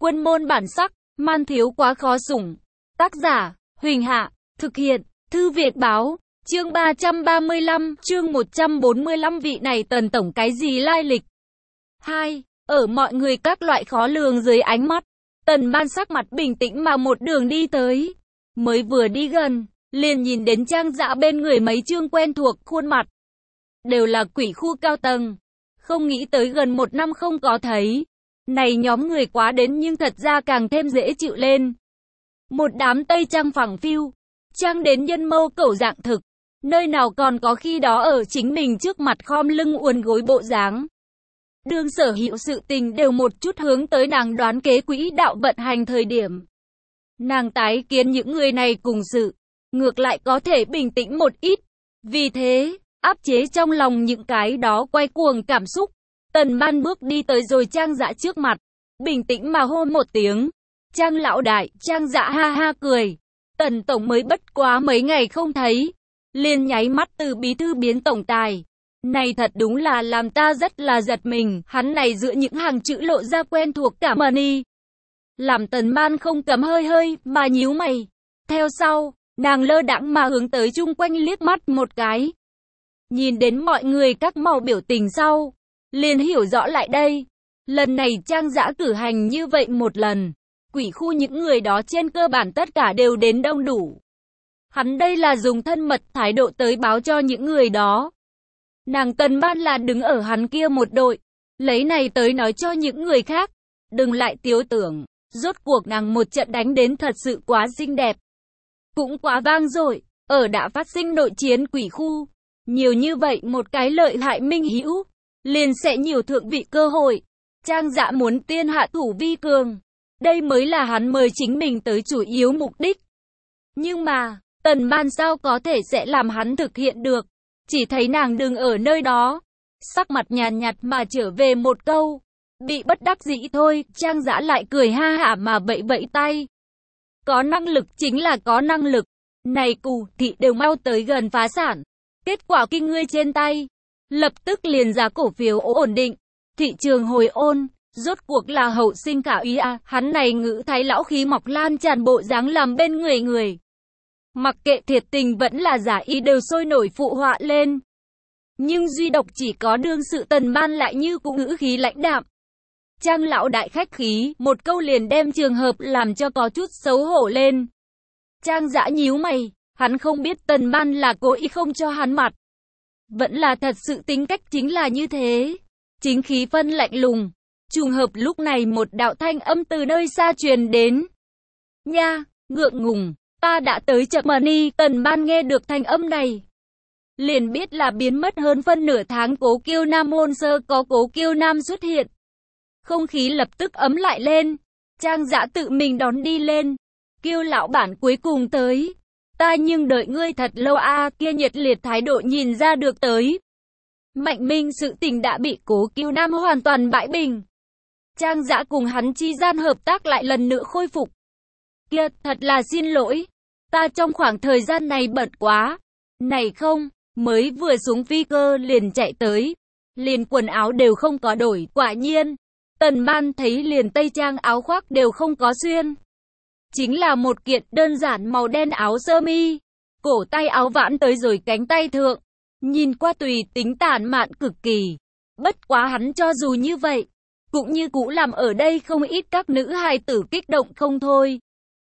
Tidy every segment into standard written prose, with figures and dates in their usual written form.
Quân môn bản sắc, man thiếu quá khó sủng. Tác giả, Huỳnh Hạ, thực hiện, Thư Việt Báo, chương 335, chương 145 vị này Tần Tổng cái gì lai lịch. 2. Ở mọi người các loại khó lường dưới ánh mắt, Tần Ban sắc mặt bình tĩnh mà một đường đi tới. Mới vừa đi gần, liền nhìn đến Trang Dã bên người mấy chương quen thuộc khuôn mặt. Đều là quỷ khu cao tầng. Không nghĩ tới gần một năm không có thấy. Này nhóm người quá đến nhưng thật ra càng thêm dễ chịu lên. Một đám tây trang phẳng phiu, trang đến nhân mâu cẩu dạng thực. Nơi nào còn có khi đó ở chính mình trước mặt khom lưng uốn gối bộ dáng. Đương sở hữu sự tình đều một chút hướng tới nàng đoán kế quỹ đạo vận hành thời điểm. Nàng tái kiến những người này cùng sự, ngược lại có thể bình tĩnh một ít. Vì thế, áp chế trong lòng những cái đó quay cuồng cảm xúc. Tần Ban bước đi tới rồi Trang Dã trước mặt, bình tĩnh mà hô một tiếng. Trang lão đại, Trang Dã ha ha cười. Tần Tổng mới bất quá mấy ngày không thấy, liền nháy mắt từ bí thư biến tổng tài. Này thật đúng là làm ta rất là giật mình, hắn này giữa những hàng chữ lộ ra quen thuộc cả money. Làm Tần Ban không cấm hơi mà nhíu mày. Theo sau, nàng lơ đãng mà hướng tới chung quanh liếc mắt một cái. Nhìn đến mọi người các màu biểu tình sau, liền hiểu rõ lại đây. Lần này Trang Dã cử hành như vậy một lần, quỷ khu những người đó trên cơ bản tất cả đều đến đông đủ. Hắn đây là dùng thân mật thái độ tới báo cho những người đó. Nàng Tần Ban là đứng ở hắn kia một đội, lấy này tới nói cho những người khác. Đừng lại tiêu tưởng, rốt cuộc nàng một trận đánh đến thật sự quá xinh đẹp. Cũng quá vang dội, ở đã phát sinh nội chiến quỷ khu. Nhiều như vậy một cái lợi hại minh hữu, liền sẽ nhiều thượng vị cơ hội. Trang Dã muốn tiên hạ thủ vi cường. Đây mới là hắn mời chính mình tới chủ yếu mục đích. Nhưng mà, Tần Ban sao có thể sẽ làm hắn thực hiện được. Chỉ thấy nàng đừng ở nơi đó. Sắc mặt nhàn nhạt mà trở về một câu. Bị bất đắc dĩ thôi, Trang Dã lại cười ha hả mà vẫy vẫy tay. Có năng lực chính là có năng lực. Này cù thị đều mau tới gần phá sản. Kết quả kinh ngươi trên tay. Lập tức liền giá cổ phiếu ổn định. Thị trường hồi ôn. Rốt cuộc là hậu sinh khả úy à. Hắn này ngữ thái lão khí mọc lan tràn bộ dáng làm bên người. Mặc kệ thiệt tình vẫn là giả ý đều sôi nổi phụ họa lên. Nhưng duy độc chỉ có đương sự Tần Ban lại như cũng ngữ khí lãnh đạm. Trang lão đại khách khí, một câu liền đem trường hợp làm cho có chút xấu hổ lên. Trang Dã nhíu mày, hắn không biết Tần Ban là cố ý không cho hắn mặt. Vẫn là thật sự tính cách chính là như thế. Chính khí phân lạnh lùng. Trùng hợp lúc này một đạo thanh âm từ nơi xa truyền đến. Nha, ngượng ngùng, ta đã tới chậm money. Tần Ban nghe được thanh âm này, liền biết là biến mất hơn phân nửa tháng Cố Kiêu Nam môn sơ có Cố Kiêu Nam xuất hiện. Không khí lập tức ấm lại lên. Trang Dã tự mình đón đi lên. Kiêu lão bản cuối cùng tới. Ta nhưng đợi ngươi thật lâu a. Kia nhiệt liệt thái độ nhìn ra được tới. Mạnh minh sự tình đã bị Cố Kiêu Nam hoàn toàn bãi bình. Trang Dã cùng hắn chi gian hợp tác lại lần nữa khôi phục. Kia, thật là xin lỗi. Ta trong khoảng thời gian này bận quá. Này không, mới vừa xuống phi cơ liền chạy tới. Liền quần áo đều không có đổi, quả nhiên. Tần Ban thấy liền tây trang áo khoác đều không có xuyên. Chính là một kiện đơn giản màu đen áo sơ mi. Cổ tay áo vãn tới rồi cánh tay thượng. Nhìn qua tùy tính tản mạn cực kỳ. Bất quá hắn cho dù như vậy, cũng như cũ làm ở đây không ít các nữ hài tử kích động không thôi.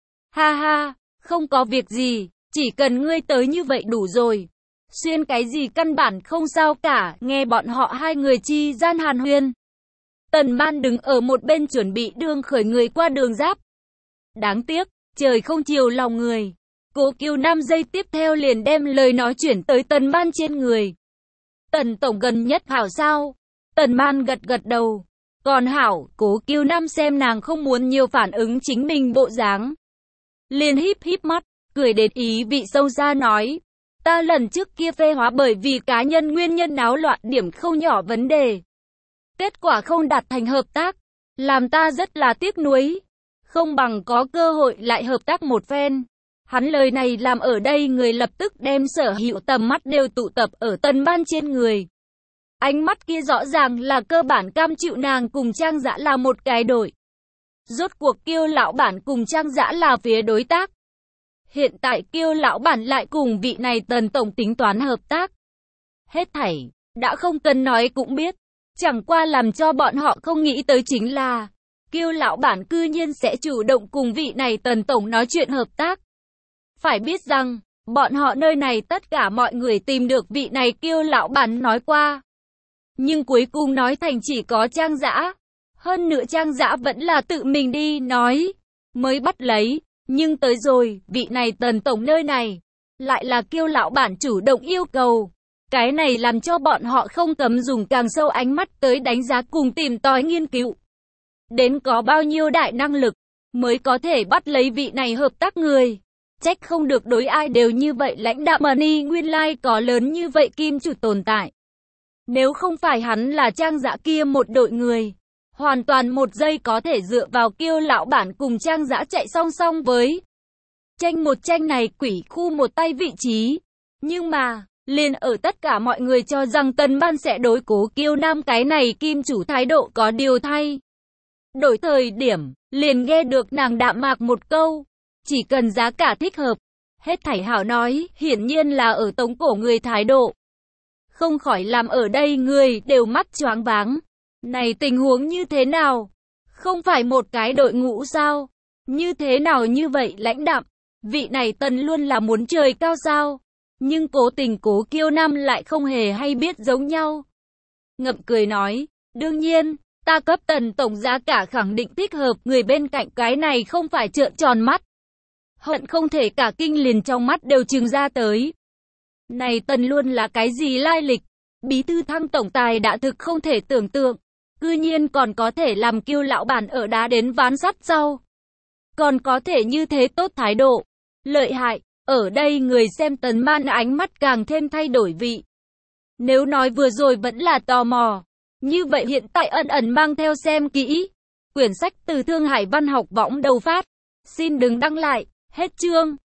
Ha ha, không có việc gì, chỉ cần ngươi tới như vậy đủ rồi. Xuyên cái gì căn bản không sao cả, nghe bọn họ hai người chi gian hàn huyên. Tần Ban đứng ở một bên chuẩn bị đường khởi người qua đường giáp. Đáng tiếc, trời không chiều lòng người. Cố Kiêu Nam giây tiếp theo liền đem lời nói chuyển tới Tần Ban trên người. Tần Tổng gần nhất hảo sao? Tần Ban gật đầu. Còn hảo, Cố Kiêu Nam xem nàng không muốn nhiều phản ứng chính mình bộ dáng. Liền híp mắt, cười đến ý vị sâu xa nói. Ta lần trước kia phê hóa bởi vì cá nhân nguyên nhân náo loạn điểm không nhỏ vấn đề. Kết quả không đạt thành hợp tác, làm ta rất là tiếc nuối. Không bằng có cơ hội lại hợp tác một phen. Hắn lời này làm ở đây người lập tức đem sở hữu tầm mắt đều tụ tập ở Tần Ban trên người. Ánh mắt kia rõ ràng là cơ bản cam chịu nàng cùng Trang Dã là một cái đội. Rốt cuộc Kiêu lão bản cùng Trang Dã là phía đối tác. Hiện tại Kiêu lão bản lại cùng vị này Tần tổng tính toán hợp tác. Hết thảy, đã không cần nói cũng biết. Chẳng qua làm cho bọn họ không nghĩ tới chính là Kiêu lão bản cư nhiên sẽ chủ động cùng vị này Tần tổng nói chuyện hợp tác. Phải biết rằng, bọn họ nơi này tất cả mọi người tìm được vị này Kiêu lão bản nói qua. Nhưng cuối cùng nói thành chỉ có Trang Dã. Hơn nữa Trang Dã vẫn là tự mình đi nói, mới bắt lấy. Nhưng tới rồi, vị này Tần tổng nơi này, lại là Kiêu lão bản chủ động yêu cầu. Cái này làm cho bọn họ không cấm dùng càng sâu ánh mắt tới đánh giá cùng tìm tòi nghiên cứu. Đến có bao nhiêu đại năng lực, mới có thể bắt lấy vị này hợp tác người. Trách không được đối ai đều như vậy lãnh đạo Money nguyên lai có lớn như vậy kim chủ tồn tại. Nếu không phải hắn là Trang Dã kia một đội người, hoàn toàn một giây có thể dựa vào Kiêu lão bản cùng Trang Dã chạy song song với. Tranh một tranh này quỷ khu một tay vị trí. Nhưng mà, liền ở tất cả mọi người cho rằng Tần Ban sẽ đối cố Kiêu Nam cái này kim chủ thái độ có điều thay. Đổi thời điểm, liền nghe được nàng đạm mạc một câu. Chỉ cần giá cả thích hợp. Hết thảy hảo nói, hiển nhiên là ở tống cổ người thái độ. Không khỏi làm ở đây người đều mắt choáng váng. Này tình huống như thế nào? Không phải một cái đội ngũ sao? Như thế nào như vậy lãnh đạm? Vị này Tần luôn là muốn trời cao sao? Nhưng cố tình cố Kiêu Nam lại không hề hay biết giống nhau. Ngậm cười nói, đương nhiên, ta cấp Tần tổng giá cả khẳng định thích hợp, người bên cạnh cái này không phải trợn tròn mắt. Hận không thể cả kinh liền trong mắt đều trừng ra tới. Này Tần luôn là cái gì lai lịch? Bí thư Thăng tổng tài đã thực không thể tưởng tượng. Cư nhiên còn có thể làm Kiêu lão bản ở đá đến ván sắt sau. Còn có thể như thế tốt thái độ. Lợi hại, ở đây người xem Tần Man ánh mắt càng thêm thay đổi vị. Nếu nói vừa rồi vẫn là tò mò, như vậy hiện tại ẩn ẩn mang theo xem kỹ. Quyển sách từ Thương Hải Văn học võng đầu phát. Xin đừng đăng lại, hết chương.